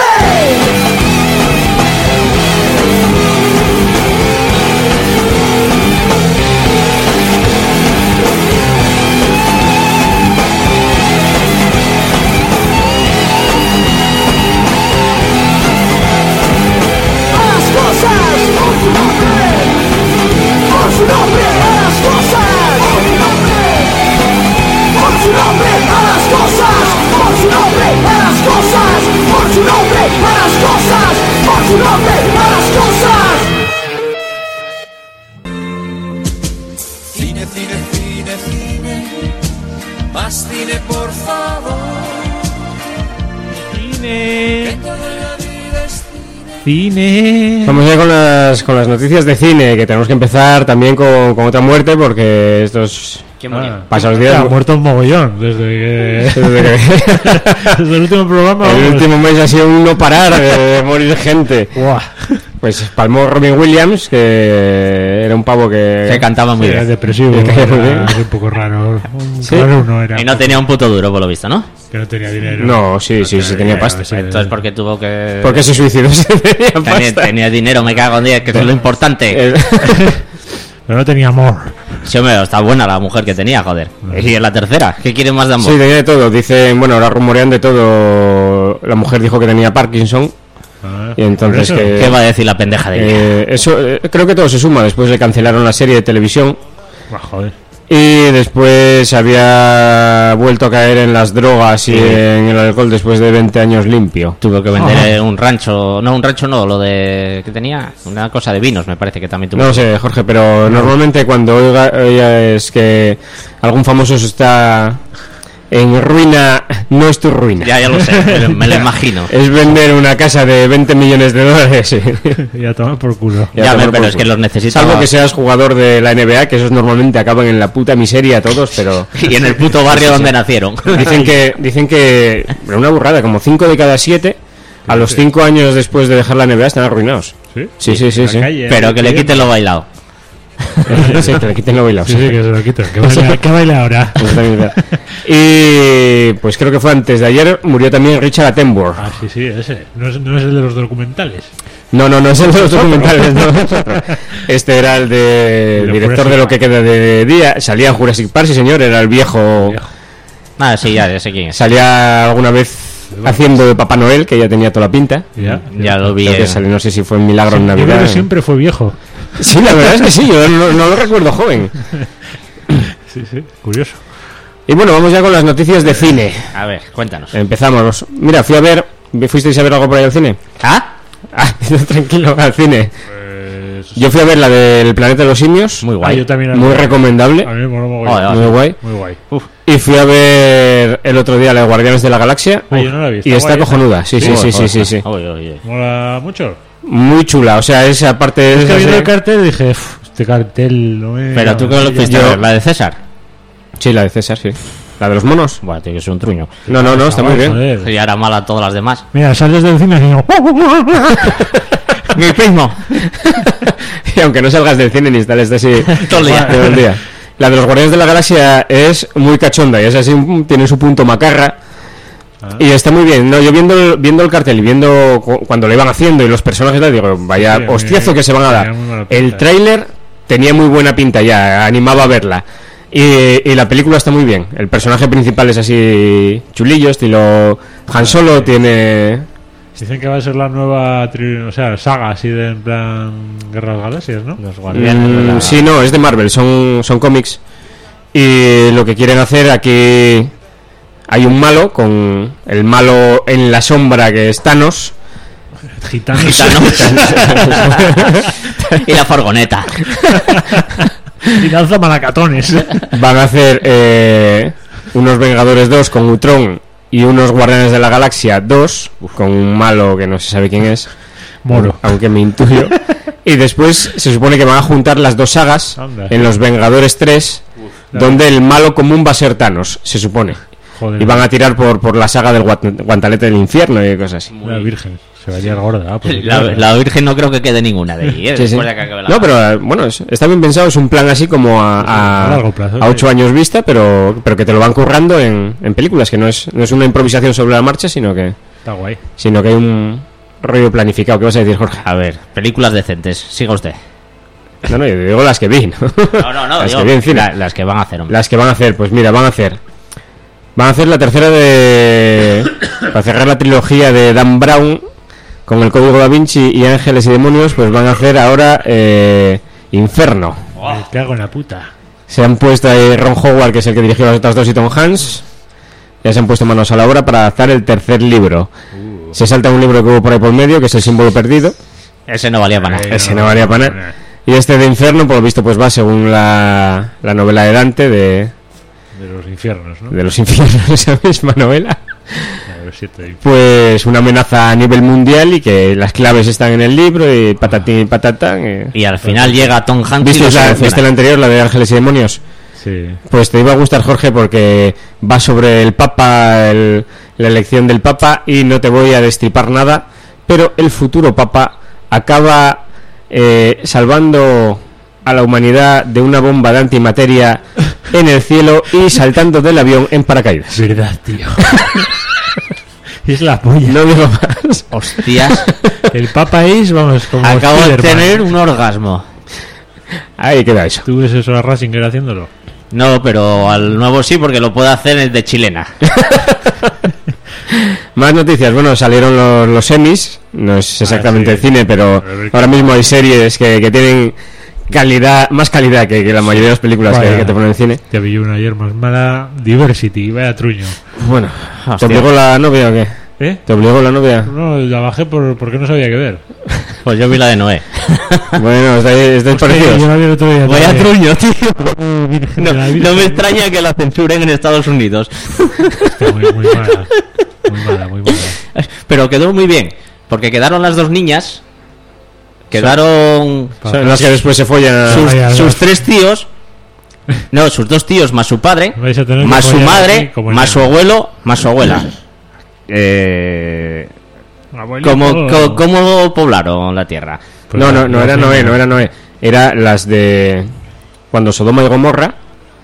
A las cosas, por su nombre. Por su nombre, a las cosas. Por su nombre. Por su nombre, a las cosas. Por su nombre, a las cosas. Por su nombre, a las cosas. Por su nombre, a las cosas. Cine, cine, cine, cine. Más cine, por favor. Cine. Cine. Vamos ya con las, con las noticias de cine, que tenemos que empezar también con, con otra muerte, porque estos ¿Quién murió? Ah, pasados días... ha muerto un mogollón desde que... desde que- desde el último programa. el vamos. último mes ha sido un no parar de morir gente. Buah. Pues palmó Robin Williams, que era un pavo que... Que cantaba muy Era bien. depresivo, Me cae muy bien. era un poco raro. Un ¿Sí? raro no era. Y no tenía un puto duro, por lo visto, ¿no? Que no tenía dinero. No, sí, sí, sí tenía dinero, pasta. sí. Entonces, porque tuvo que. ¿Por qué se suicidó si tenía Tenía, pasta? tenía dinero, me cago en diez, que es lo importante. El- Pero no tenía amor. Sí, hombre, está buena la mujer que tenía, joder. Y es la tercera. ¿Qué quiere más de amor? Sí, tenía de todo. Dicen, bueno, ahora rumorean de todo. La mujer dijo que tenía Parkinson. Ah, Y entonces por eso. que- ¿Qué va a decir la pendeja de ella? Eh, eso eh, creo que todo se suma. Después le cancelaron la serie de televisión. Ah, joder. Y después había vuelto a caer en las drogas y Sí. en el alcohol después de veinte años limpio. Tuvo que vender eh, un rancho. No, un rancho no, lo de. ¿Qué tenía? Una cosa de vinos, me parece que también tuvo. No sé, Jorge, pero normalmente cuando oiga, oiga es que algún famoso se está en ruina, no es tu ruina. Ya, ya lo sé, me lo, me lo imagino. Es vender una casa de veinte millones de dólares. y- Ya toma por culo. Ya Ya, tomar me- por pero es culo. que los necesito. Salvo que seas jugador de la N B A, que esos normalmente acaban en la puta miseria todos, pero Y en el puto barrio donde nacieron. dicen que dicen que pero una burrada, como cinco de cada siete a los cinco años después de dejar la N B A están arruinados. ¿Sí? Sí, sí, sí, En la sí. calle, Pero en que la le calle. quiten lo bailado. Sí, que le quiten lo bailado. Sí, sí, que se lo quito. Que baila, que baila ahora. Eso también es verdad. Y pues creo que fue antes de ayer, murió también Richard Attenborough. Ah, sí, sí, ese. No es, no es el de los documentales. No, no, no es el de los documentales, no, es otro. Este era el de El de director Jurassic de lo que queda de día. Salía en Jurassic Park, sí señor, era el viejo. Viejo. Ah, sí, ya, ya sé quién es. Salía alguna vez haciendo de Papá Noel, que ya tenía toda la pinta. Ya, Ya lo vi. Creo que eh. salió, no sé si fue en Milagro en Yo creo Navidad. que siempre fue viejo. Sí, la verdad es que sí, yo no, no lo recuerdo joven. Sí, sí, curioso. Y bueno, vamos ya con las noticias de cine. A ver, cuéntanos. Empezamos. Mira, fui a ver. ¿Fuisteis a ver algo por ahí al cine? ¿Ah? Ah, tranquilo, al cine. Pues... Yo fui a ver la del Planeta de los Simios. Muy Ah, guay. yo también. Muy A recomendable. mí me moló mogollón. Joder, Muy guay. Muy guay. Uf. Y fui a ver el otro día la de Guardianes de la Galaxia. Ah, yo no la he visto. Y está Guay, cojonuda. Sí, sí, sí, sí, sí, sí. Oye, oye. ¿Mola mucho? Muy chula. O sea, esa parte de Es que esa viendo el serie- cartel dije, "Uf, este cartel no me... Pero tú, ¿qué lo fuiste Yo- a ver? ¿La de César? Sí, la de César, sí. La de los monos. Bueno, tiene que ser un truño. No, no, no, está muy bien. Joder. Ya era mala todas las demás. Mira, sales del cine y digo... ¡Mi primo! Y aunque no salgas del cine ni estés así Todo el día. todo el día. La de los Guardianes de la Galaxia es muy cachonda y es así, mm, tiene su punto macarra. Y está muy bien, ¿no? Yo viendo el, viendo el cartel y viendo cu- cuando lo iban haciendo y los personajes, tal, digo, vaya Sí, a mí hostiazo que se van a tenía dar. muy buena pinta. El tráiler tenía muy buena pinta ya, animaba a verla. Y, y la película está muy bien. El personaje principal es así chulillo, estilo Han Solo, tiene... Dicen que va a ser la nueva tri- o sea, saga así de en plan Guerras Galaxias, ¿no? Los guardianes de Mm, la... sí, no, es de Marvel, son, son cómics. Y lo que quieren hacer aquí... Hay un malo, con el malo en la sombra que es Thanos. Gitanos. y la furgoneta. Y lanza malacatones. Van a hacer eh, unos Vengadores dos con Ultron y unos Guardianes de la Galaxia dos con un malo que no se sabe quién es. Moro. Aunque me intuyo. Y después se supone que van a juntar las dos sagas Anda. en los Vengadores tres, donde el malo común va a ser Thanos, se supone. Joder. Y van a tirar por, por la saga del guant- guantelete del infierno y cosas así. La Virgen. Se va a llegar gorda. Ah, pues, La, claro. la Virgen no creo que quede ninguna de ahí, ¿eh? Sí, sí. Después de que acabe la... No, pero eh, bueno, es- está bien pensado, es un plan así como a, a, A largo plazo, a ocho sí. años vista, pero, pero que te lo van currando en, en películas, que no es, no es una improvisación sobre la marcha, sino que, Está guay. sino que hay un rollo planificado. ¿Qué vas a decir, Jorge? A ver, películas decentes. Siga usted. No, no, yo digo las que vi, ¿no? No, no, no. las digo, que vi en cine. la- las que van a hacer, hombre. Las que van a hacer, pues mira, van a hacer. Van a hacer la tercera de. Para cerrar la trilogía de Dan Brown con el Código Da Vinci y Ángeles y Demonios, pues van a hacer ahora eh, Inferno. Me cago en la puta. Se han puesto ahí Ron Howard, que es el que dirigió las otras dos, y Tom Hanks. Ya se han puesto manos a la obra para adaptar el tercer libro. Se salta un libro que hubo por ahí por medio, que es El símbolo perdido. Ese no valía para nada. Eh, Ese no valía para nada. Y este de Inferno, por lo visto, pues va según la, la novela de Dante de, De los infiernos, ¿no? de los infiernos, esa misma novela. Ya ves. siete. pues una amenaza a nivel mundial y que las claves están en el libro y patatín y patatán. eh. Y al final llega Tom Hanks y ¿Viste lo la, soluciona. ¿Viste la anterior, la de Ángeles y Demonios? Sí. Pues te iba a gustar, Jorge, porque va sobre el Papa, el- la elección del Papa, y no te voy a destripar nada, pero el futuro Papa acaba eh, salvando a la humanidad de una bomba de antimateria en el cielo y saltando del avión en paracaídas. Es verdad, tío. Es la polla. No digo más. Hostias, El Papa es, vamos, como acabo de Spiderman. tener un orgasmo. Ahí queda eso. ¿Tú ves eso a Rasinger haciéndolo? No, pero al nuevo sí, porque lo puedo hacer el de chilena. Más noticias. Bueno, salieron los, los Emmys. No es exactamente Ah, sí. el cine, pero A ver, ahora mismo hay series que, que tienen calidad, más calidad que, que la mayoría de las películas que, Vaya. que te ponen en cine. Te vi una ayer más mala. Diversity, vaya truño. Bueno, ¿te Hostia. obligó la novia o qué? ¿Eh? ¿Te obligó la novia? No, la bajé por, porque no sabía qué ver. Pues yo vi la de Noé. Bueno, estáis, estáis Hostia, parecidos. yo la vi el otro día Vaya también. truño, tío. Oh, Virgen No, de la no Virgen. me extraña que la censuren en Estados Unidos. Hostia, muy, muy mala. Muy mala, muy mala. Pero quedó muy bien, porque quedaron las dos niñas, quedaron Son las que después se follan a... sus, Vaya, sus dos. tres tíos, no, sus dos tíos más su padre, Vais a tener que más su follar madre, aquí como más su enanos. abuelo, más su abuela. Eh, Abuelito. ¿cómo, co- ¿Cómo poblaron la tierra? Pues No, no, la- no la era señora. Noé, no era Noé. Era las de... Cuando Sodoma y Gomorra,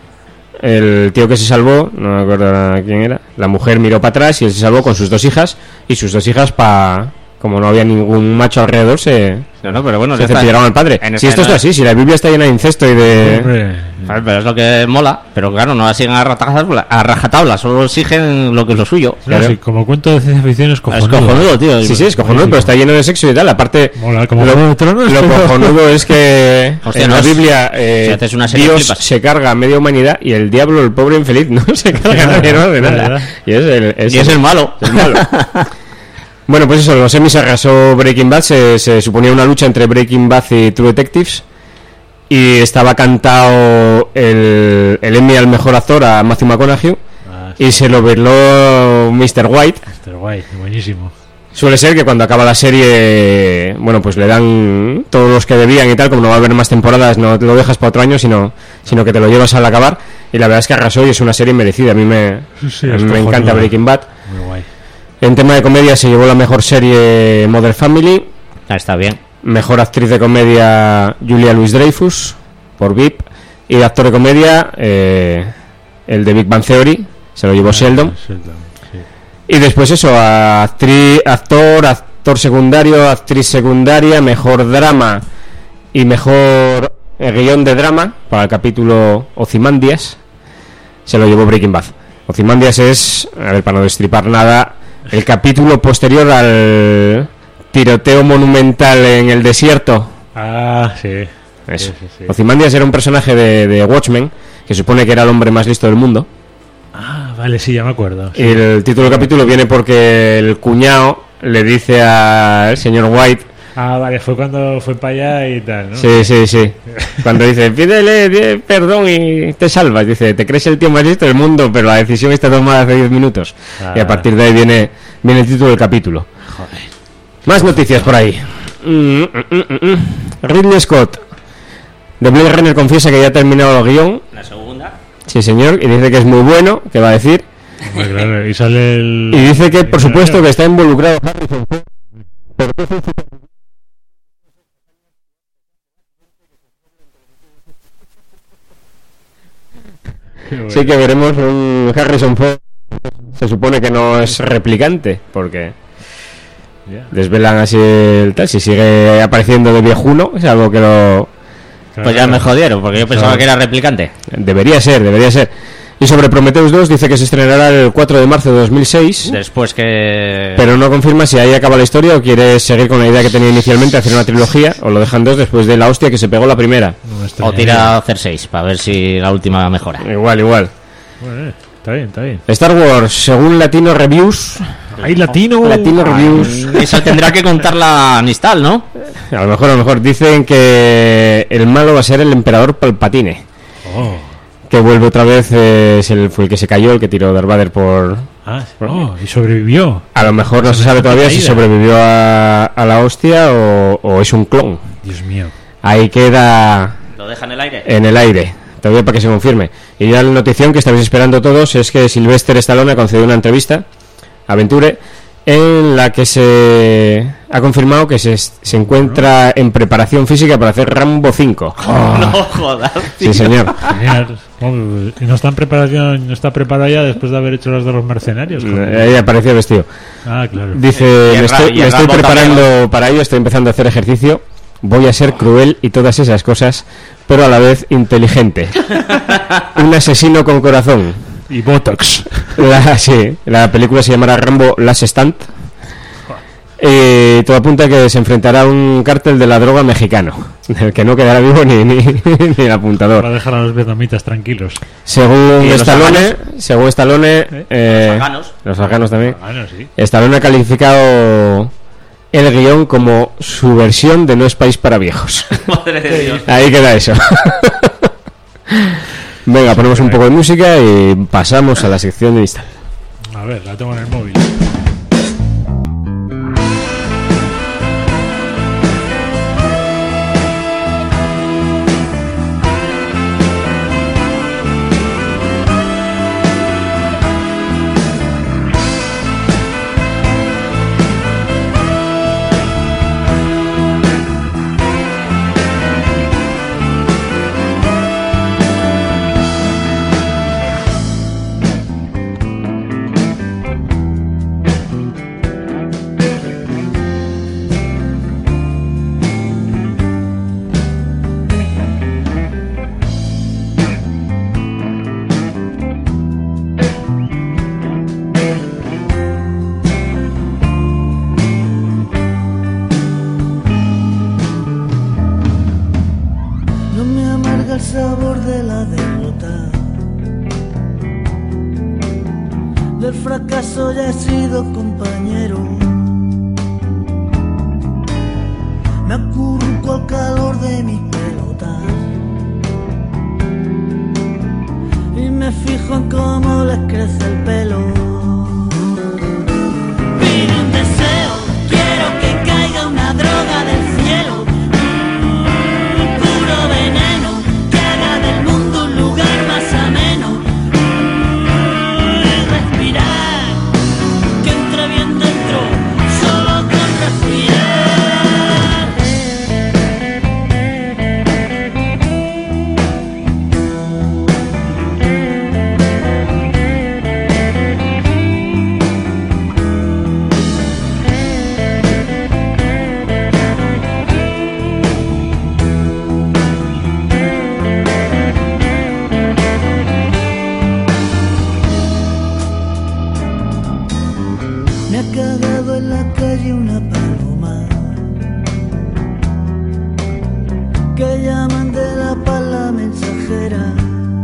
el tío que se salvó, no me acuerdo ahora quién era, la mujer miró para atrás y él se salvó con sus dos hijas, y sus dos hijas, pa como no había ningún macho alrededor, se, No, no, pero bueno, se esta- cepillaron al padre. en Si esta esto está no- así, si la Biblia está llena de incesto y de... Hombre, Joder, pero es lo que mola, pero claro, no la siguen a rajatabla, a rajatabla, solo exigen lo que es lo suyo. no, sí, como cuento de ciencia ficción es Es cojonudo. cojonudo, tío. Sí, sí, es cojonudo, pero está lleno de sexo y tal. Aparte, Mola, como lo, Juego de Tronos, lo pero- cojonudo es que Hostia, en no la es- Biblia eh, si haces una serie Dios flipas. se carga a media humanidad y el diablo, el pobre infeliz, no se carga a nadie, no de nada. ¿verdad? Y es el, es Y es el malo. el malo. Bueno, pues eso, los Emmys arrasó Breaking Bad. Se, se suponía una lucha entre Breaking Bad y True Detectives. Y estaba cantado el, el Emmy al mejor actor a Matthew McConaughey. Ah, sí, Y se lo verló mister White. está guay, buenísimo. Suele ser que cuando acaba la serie, bueno, pues le dan todos los que debían y tal, como no va a haber más temporadas, no te lo dejas para otro año, sino sino que te lo llevas al acabar. Y la verdad es que arrasó y es una serie merecida. A mí me, Sí, sí, a mí es me cojonuda. encanta Breaking Bad. Muy guay. En tema de comedia se llevó la mejor serie Modern Family, Ah, está bien. mejor actriz de comedia Julia Louis-Dreyfus por V I P, y de actor de comedia eh, el de Big Bang Theory, se lo llevó Sheldon. Sheldon, sí. Y después eso, a actriz, actor, actor secundario, actriz secundaria, mejor drama y mejor eh, guión de drama para el capítulo Ozymandias, se lo llevó Breaking Bad. Ozymandias es, a ver, para no destripar nada, el capítulo posterior al tiroteo monumental en el desierto. Ah, sí. Eso. Sí, sí, sí. Ozymandias era un personaje de, de Watchmen, que supone que era el hombre más listo del mundo. Ah, vale, sí, ya me acuerdo. Sí. Y el título del capítulo viene porque el cuñado le dice al señor White, Ah, vale, fue cuando fue para allá y tal, ¿no? sí, sí, sí, cuando dice, pídele pide perdón y te salvas, dice, te crees el tío más listo del mundo, pero la decisión está tomada hace diez minutos. Ah. Y a partir de ahí viene, viene el título del capítulo. Joder. Más noticias por ahí. Mm, mm, mm, mm. Ridley Scott de Blade Runner confiesa que ya ha terminado el guión. La segunda. Sí, señor, y dice que es muy bueno, que va a decir. Hombre, claro, y sale el... Y dice que, por supuesto, que está involucrado Harrison Ford. Pero que es un- Qué bueno. Sí que veremos un Harrison Ford. Se supone que no es replicante, porque Ya, desvelan así el tal. Si sigue apareciendo de viejuno, es algo que lo claro, Pues ya me claro. jodieron, porque yo pensaba Claro. que era replicante. debería ser, debería ser. Y sobre Prometheus dos dice que se estrenará el cuatro de marzo de dos mil seis, Después que... pero no confirma si ahí acaba la historia o quiere seguir con la idea que tenía inicialmente, hacer una trilogía, o lo dejan dos después de la hostia que se pegó la primera. No me O extrañaría. tira a hacer seis, para ver si la última mejora. Igual, igual. Bueno, eh, está bien, está bien. Star Wars, según Latino Reviews, ¡Ay, latino! Latino Reviews, Eso tendrá que contarla Nistal, ¿no? a lo mejor, a lo mejor dicen que el malo va a ser el emperador Palpatine. Oh, que vuelve otra vez, eh, es el, fue el que se cayó, el que tiró Darth Vader por... Ah, oh, y sobrevivió. A lo mejor no se sabe todavía si sobrevivió a, a la hostia o, o es un clon. Dios mío. Ahí queda... ¿Lo deja en el aire? En el aire, todavía para que se confirme. Y ya la notición que estabais esperando todos es que Sylvester Stallone ha concedido una entrevista a Venture en la que se ha confirmado que se, se encuentra en preparación física para hacer Rambo cinco. Oh. No jodas. Sí, señor. Genial. ¿Y no está en preparación, no está preparado ya después de haber hecho las de los mercenarios? Ahí apareció vestido. Ah, claro. Dice, Y el me Ra- estoy, y me el estoy Rambo preparando también. para ello, estoy empezando a hacer ejercicio, voy a ser cruel y todas esas cosas, pero a la vez inteligente. Un asesino con corazón. Y Botox. La, sí, la película se llamará Rambo Last Stand. Y todo apunta a que se enfrentará a un cártel de la droga mexicano, del que no quedará vivo ni, ni, ni el apuntador. Para dejar a los vietnamitas tranquilos. Según ¿Y los Stallone, afganos? según Stallone, eh, Los afganos. los afganos también. Ah, no, sí. Stallone ha calificado el guión como su versión de No es país para viejos. Madre de Dios. Ahí queda eso. Venga, ponemos un poco de música y pasamos a la sección de Instagram. A ver, la tengo en el móvil. No me amarga el sabor de la derrota. Del fracaso ya he sido compañero. Me acurruco al calor de mis pelotas y me fijo en cómo les crece el pelo. Pido un deseo, quiero que caiga una droga del cielo. Puro veneno que haga del mundo un lugar más ameno. Y respirar, que entre bien dentro, solo con respirar. Me ha cagado en la calle una paloma que llaman de la pala mensajera.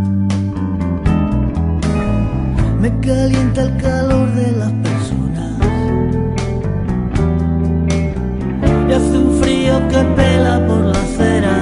Me calienta el calor de las personas y hace un frío que pela por la acera.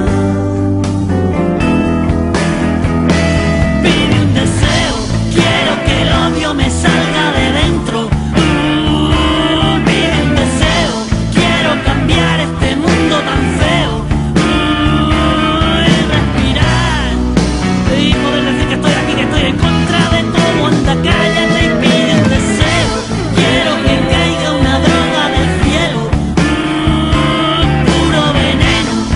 Pide un deseo, quiero que el odio me salga de dentro. Mm, pide un deseo, quiero cambiar este mundo tan feo. Mm, y respirar y poder decir que estoy aquí, que estoy en contra de todo. Anda, cállate y pide un deseo. Quiero que caiga una droga del cielo. Mm, puro veneno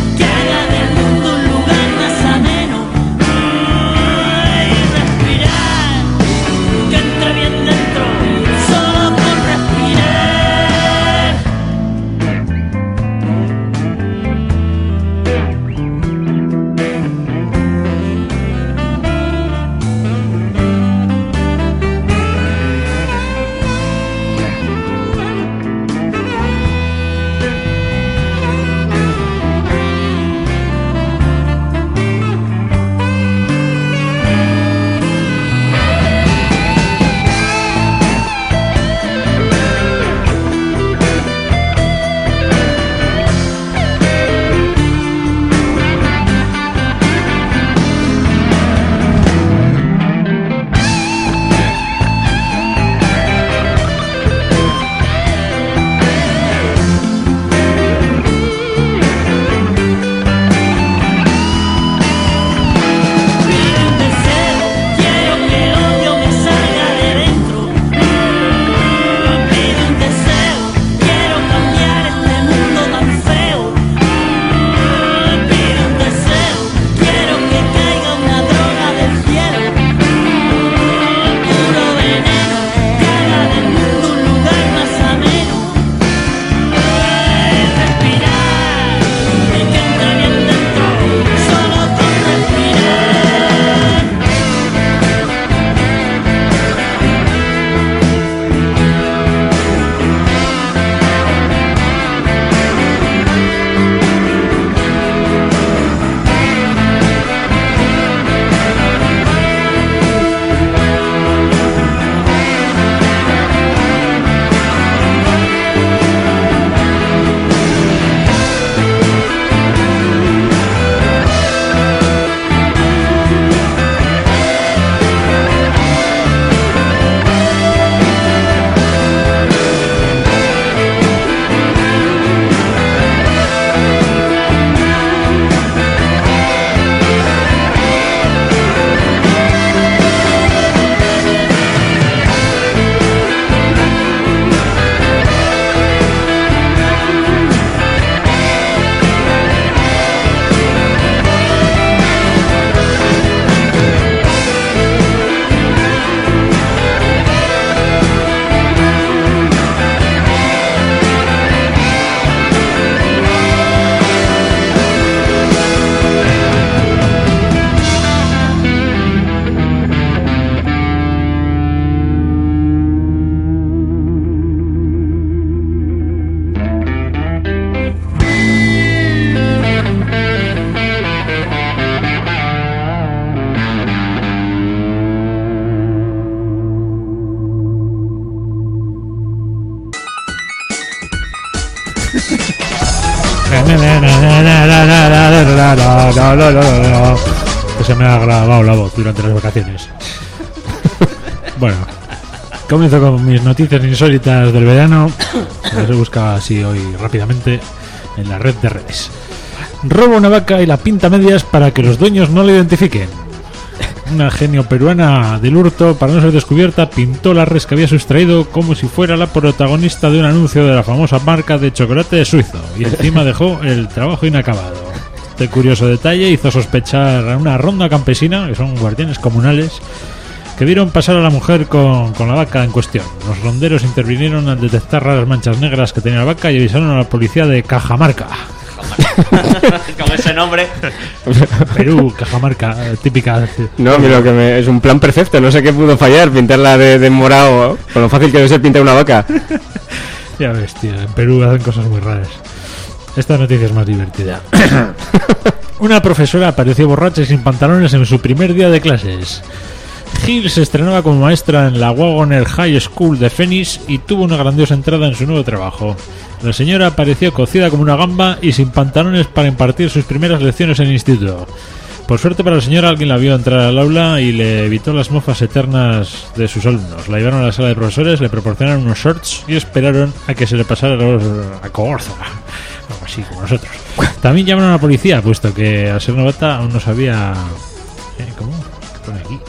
no, no, no, no, no. Que se me ha grabado la voz durante las vacaciones. Bueno, comienzo con mis noticias insólitas del verano. Las he buscado así hoy rápidamente en la red de redes. Roba una vaca y la pinta a medias para que los dueños no la identifiquen. Una genio peruana del hurto, para no ser descubierta, pintó la res que había sustraído como si fuera la protagonista de un anuncio de la famosa marca de chocolate suizo, y encima dejó el trabajo inacabado. Este curioso detalle hizo sospechar a una ronda campesina, que son guardianes comunales, que vieron pasar a la mujer con, con la vaca en cuestión. Los ronderos intervinieron al detectar raras manchas negras que tenía la vaca y avisaron a la policía de Cajamarca. Con ese nombre. Perú, Cajamarca, típica. No, mira, que me, es un plan perfecto. No sé qué pudo fallar, pintarla de, de morado, con lo fácil que debe ser pintar una vaca. Ya ves, tío, en Perú hacen cosas muy raras. Esta noticia es más divertida. Una profesora apareció borracha y sin pantalones en su primer día de clases. Hill se estrenaba como maestra en la Wagoner High School de Phoenix y tuvo una grandiosa entrada en su nuevo trabajo. La señora apareció cocida como una gamba y sin pantalones para impartir sus primeras lecciones en el instituto. Por suerte para la señora, alguien la vio entrar al aula y le evitó las mofas eternas de sus alumnos. La llevaron a la sala de profesores, le proporcionaron unos shorts y esperaron a que se le pasara la cogorza. Algo así como nosotros. También llamaron a la policía, puesto que al ser novata aún no sabía... ¿Eh? ¿Cómo? ¿Qué pone aquí?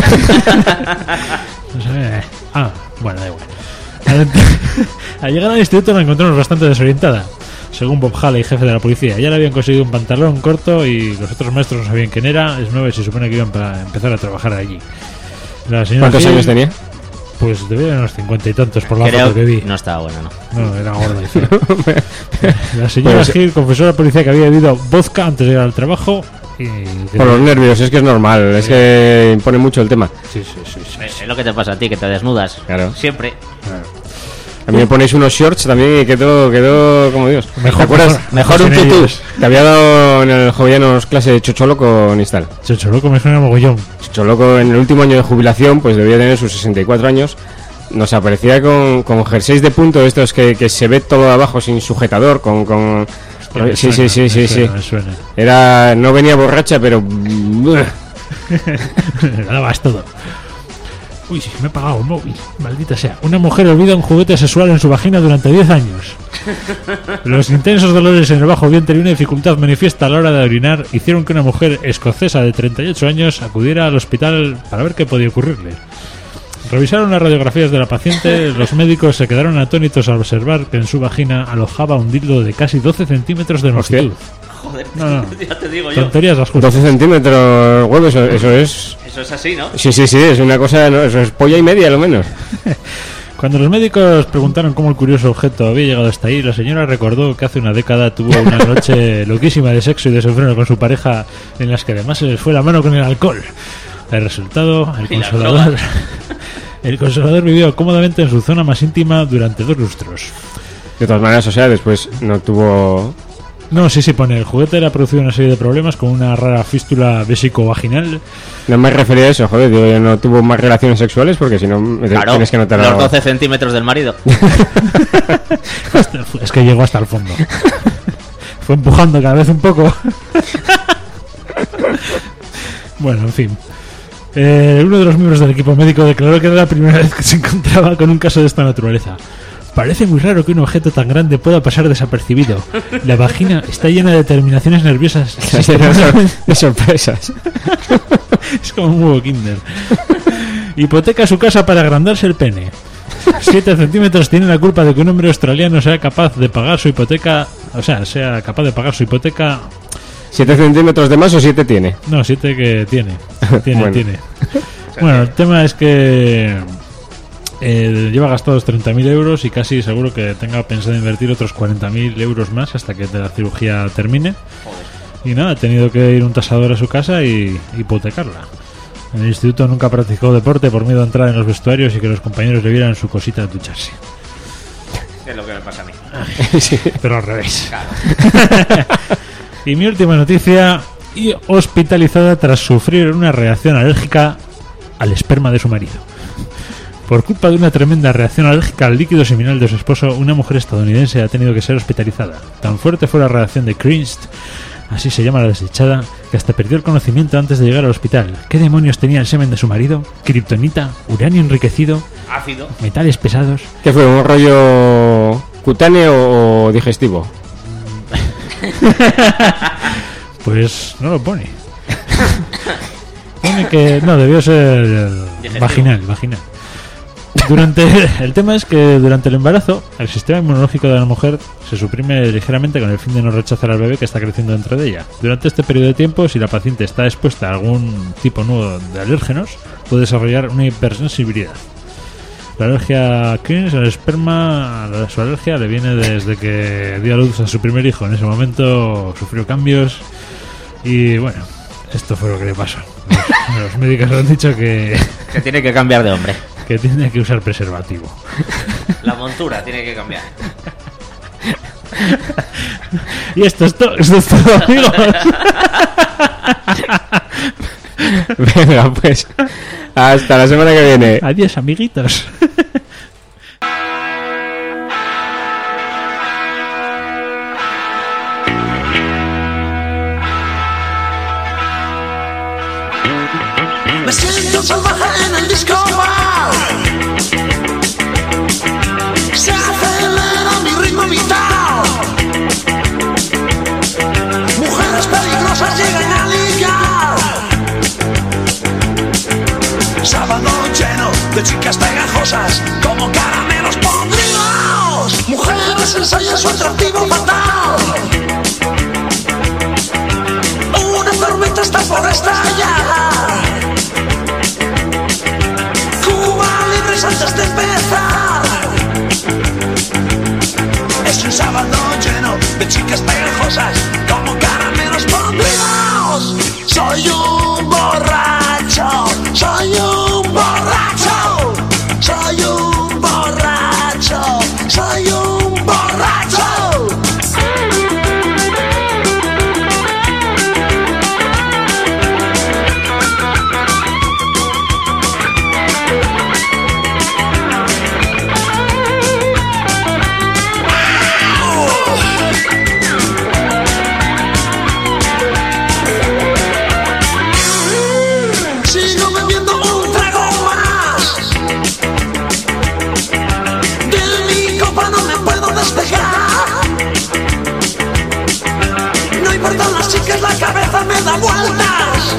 No sabía... Ah, bueno, da igual. Al llegar al instituto la encontramos bastante desorientada, según Bob Halley, jefe de la policía. Ya le habían conseguido un pantalón corto y los otros maestros no sabían quién era. Es nueva y se supone que iban para empezar a trabajar allí. La señora ¿Cuántos Hill, años tenía? Pues debía unos cincuenta y tantos por la Creo foto que vi. no estaba buena, ¿no? No, era gorda y fea. La señora Pues- Hill confesó a la policía que había bebido vodka antes de ir al trabajo y... Por los nervios, es que es normal. Es que impone mucho el tema. Sí, sí, sí, sí. Es lo que te pasa a ti, que te desnudas. Claro. Siempre. A mí me ponéis unos shorts también y quedó, quedó como Dios. Mejor- ¿Te acuerdas? mejor- Mejor un mejor en tutú. ellos. Te había dado en el Jovellanos clase de Chocholoco Nistal. Chocholoco me suena mogollón. Chocholoco en el último año de jubilación, pues debía tener sus sesenta y cuatro años. Nos aparecía con, con jerseys de punto, estos que, que se ve todo abajo sin sujetador, con... con... Me Sí, suena, sí, sí, me sí, suena, sí. me suena. Era, no venía borracha, pero... Me dabas todo. Uy, me he pagado el móvil, maldita sea. Una mujer olvida un juguete sexual en su vagina durante diez años. Los intensos dolores en el bajo vientre y una dificultad manifiesta a la hora de orinar hicieron que una mujer escocesa de treinta y ocho años acudiera al hospital para ver qué podía ocurrirle. Revisaron las radiografías de la paciente. Los médicos se quedaron atónitos al observar que en su vagina alojaba un dildo de casi doce centímetros de Hostia. longitud. Joder, No, no. ya te digo yo. Tonterías las justas. doce centímetros, huevo, eso, eso es... Eso es así, ¿no? Sí, sí, sí, es una cosa... no, eso es polla y media, lo menos. Cuando los médicos preguntaron cómo el curioso objeto había llegado hasta ahí, la señora recordó que hace una década tuvo una noche loquísima de sexo y desenfreno con su pareja, en las que además se les fue la mano con el alcohol. El resultado, el Y las consolador, el consolador vivió cómodamente en su zona más íntima durante dos lustros. De todas maneras, o sea, después no tuvo... No, sí, sí, pone, el juguete era producido una serie de problemas con una rara fístula vésico-vaginal. No me refería a eso, joder, digo, no tuvo más relaciones sexuales porque si no me te- Claro, tienes que notar los algo. doce centímetros del marido. Es que llegó hasta el fondo. Fue empujando cada vez un poco. Bueno, en fin. Eh, uno de los miembros del equipo médico declaró que era la primera vez que se encontraba con un caso de esta naturaleza. Parece muy raro que un objeto tan grande pueda pasar desapercibido. La vagina está llena de terminaciones nerviosas. de sorpresas. Es como un huevo Kinder. Hipoteca su casa para agrandarse el pene. siete centímetros tiene la culpa de que un hombre australiano sea capaz de pagar su hipoteca. O sea, sea capaz de pagar su hipoteca. ¿siete centímetros de más o siete tiene? No, siete que tiene. Tiene, Bueno. tiene. Bueno, el tema es que eh, lleva gastados treinta mil euros y casi seguro que tenga pensado invertir otros cuarenta mil euros más hasta que la cirugía termine. Y nada, ha tenido que ir un tasador a su casa y hipotecarla. En el instituto nunca practicó deporte por miedo a entrar en los vestuarios y que los compañeros le vieran su cosita de ducharse. Es lo que me pasa a mí. Pero al revés. Y mi última noticia, y hospitalizada tras sufrir una reacción alérgica al esperma de su marido. Por culpa de una tremenda reacción alérgica al líquido seminal de su esposo, una mujer estadounidense ha tenido que ser hospitalizada. Tan fuerte fue la reacción de Christ así se llama la desdichada, que hasta perdió el conocimiento antes de llegar al hospital. ¿Qué demonios tenía el semen de su marido? ¿Kriptonita? ¿Uranio enriquecido? Ácido. ¿Metales pesados? ¿Qué fue? ¿Un rollo cutáneo o digestivo? Pues no lo pone. Pone que... No, debió ser Digestivo. vaginal, vaginal. Durante el tema es que durante el embarazo el sistema inmunológico de la mujer se suprime ligeramente con el fin de no rechazar al bebé que está creciendo dentro de ella. Durante este periodo de tiempo, si la paciente está expuesta a algún tipo nuevo de alérgenos, puede desarrollar una hipersensibilidad. La alergia a Crohn, el esperma, la- su alergia le viene desde que dio a luz a su primer hijo. En ese momento sufrió cambios y bueno, esto fue lo que le pasó. Los, los médicos han dicho que, Que tiene que cambiar de hombre. que tiene que usar preservativo. La montura tiene que cambiar. Y esto es todo, esto es todo, amigos. Venga, pues. Hasta la semana que viene. Adiós, amiguitos. Me siento salvaje en el disco bar. Se acelera mi ritmo vital. Mujeres peligrosas llegan a ligar. Sábado lleno de chicas pegajosas como caramelos podridos. Mujeres ensayan su atractivo fatal. Una tormenta está por estallar. Cuba libres antes de empezar. Es un sábado lleno de chicas pegajosas como caramelos podridos. Soy un borracho, soy un borracho, soy un borracho, soy un borracho. Sigo bebiendo un trago más. De mi copa no me puedo despegar. No importan las chicas, la cabeza me da vueltas.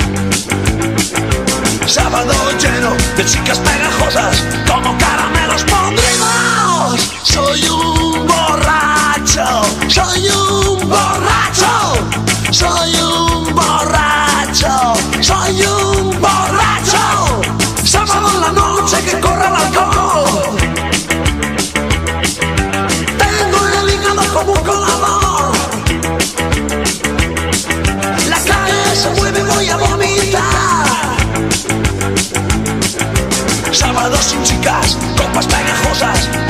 Sábado lleno de chicas pegajosas como caramelos podridos. Soy un borracho, soy un borracho, soy un borracho, soy un borracho. Sábado en la noche que corre el alcohol. Tengo el hígado como un colador. La calle se mueve, voy a vomitar. Sábado sin chicas, copas pegajosas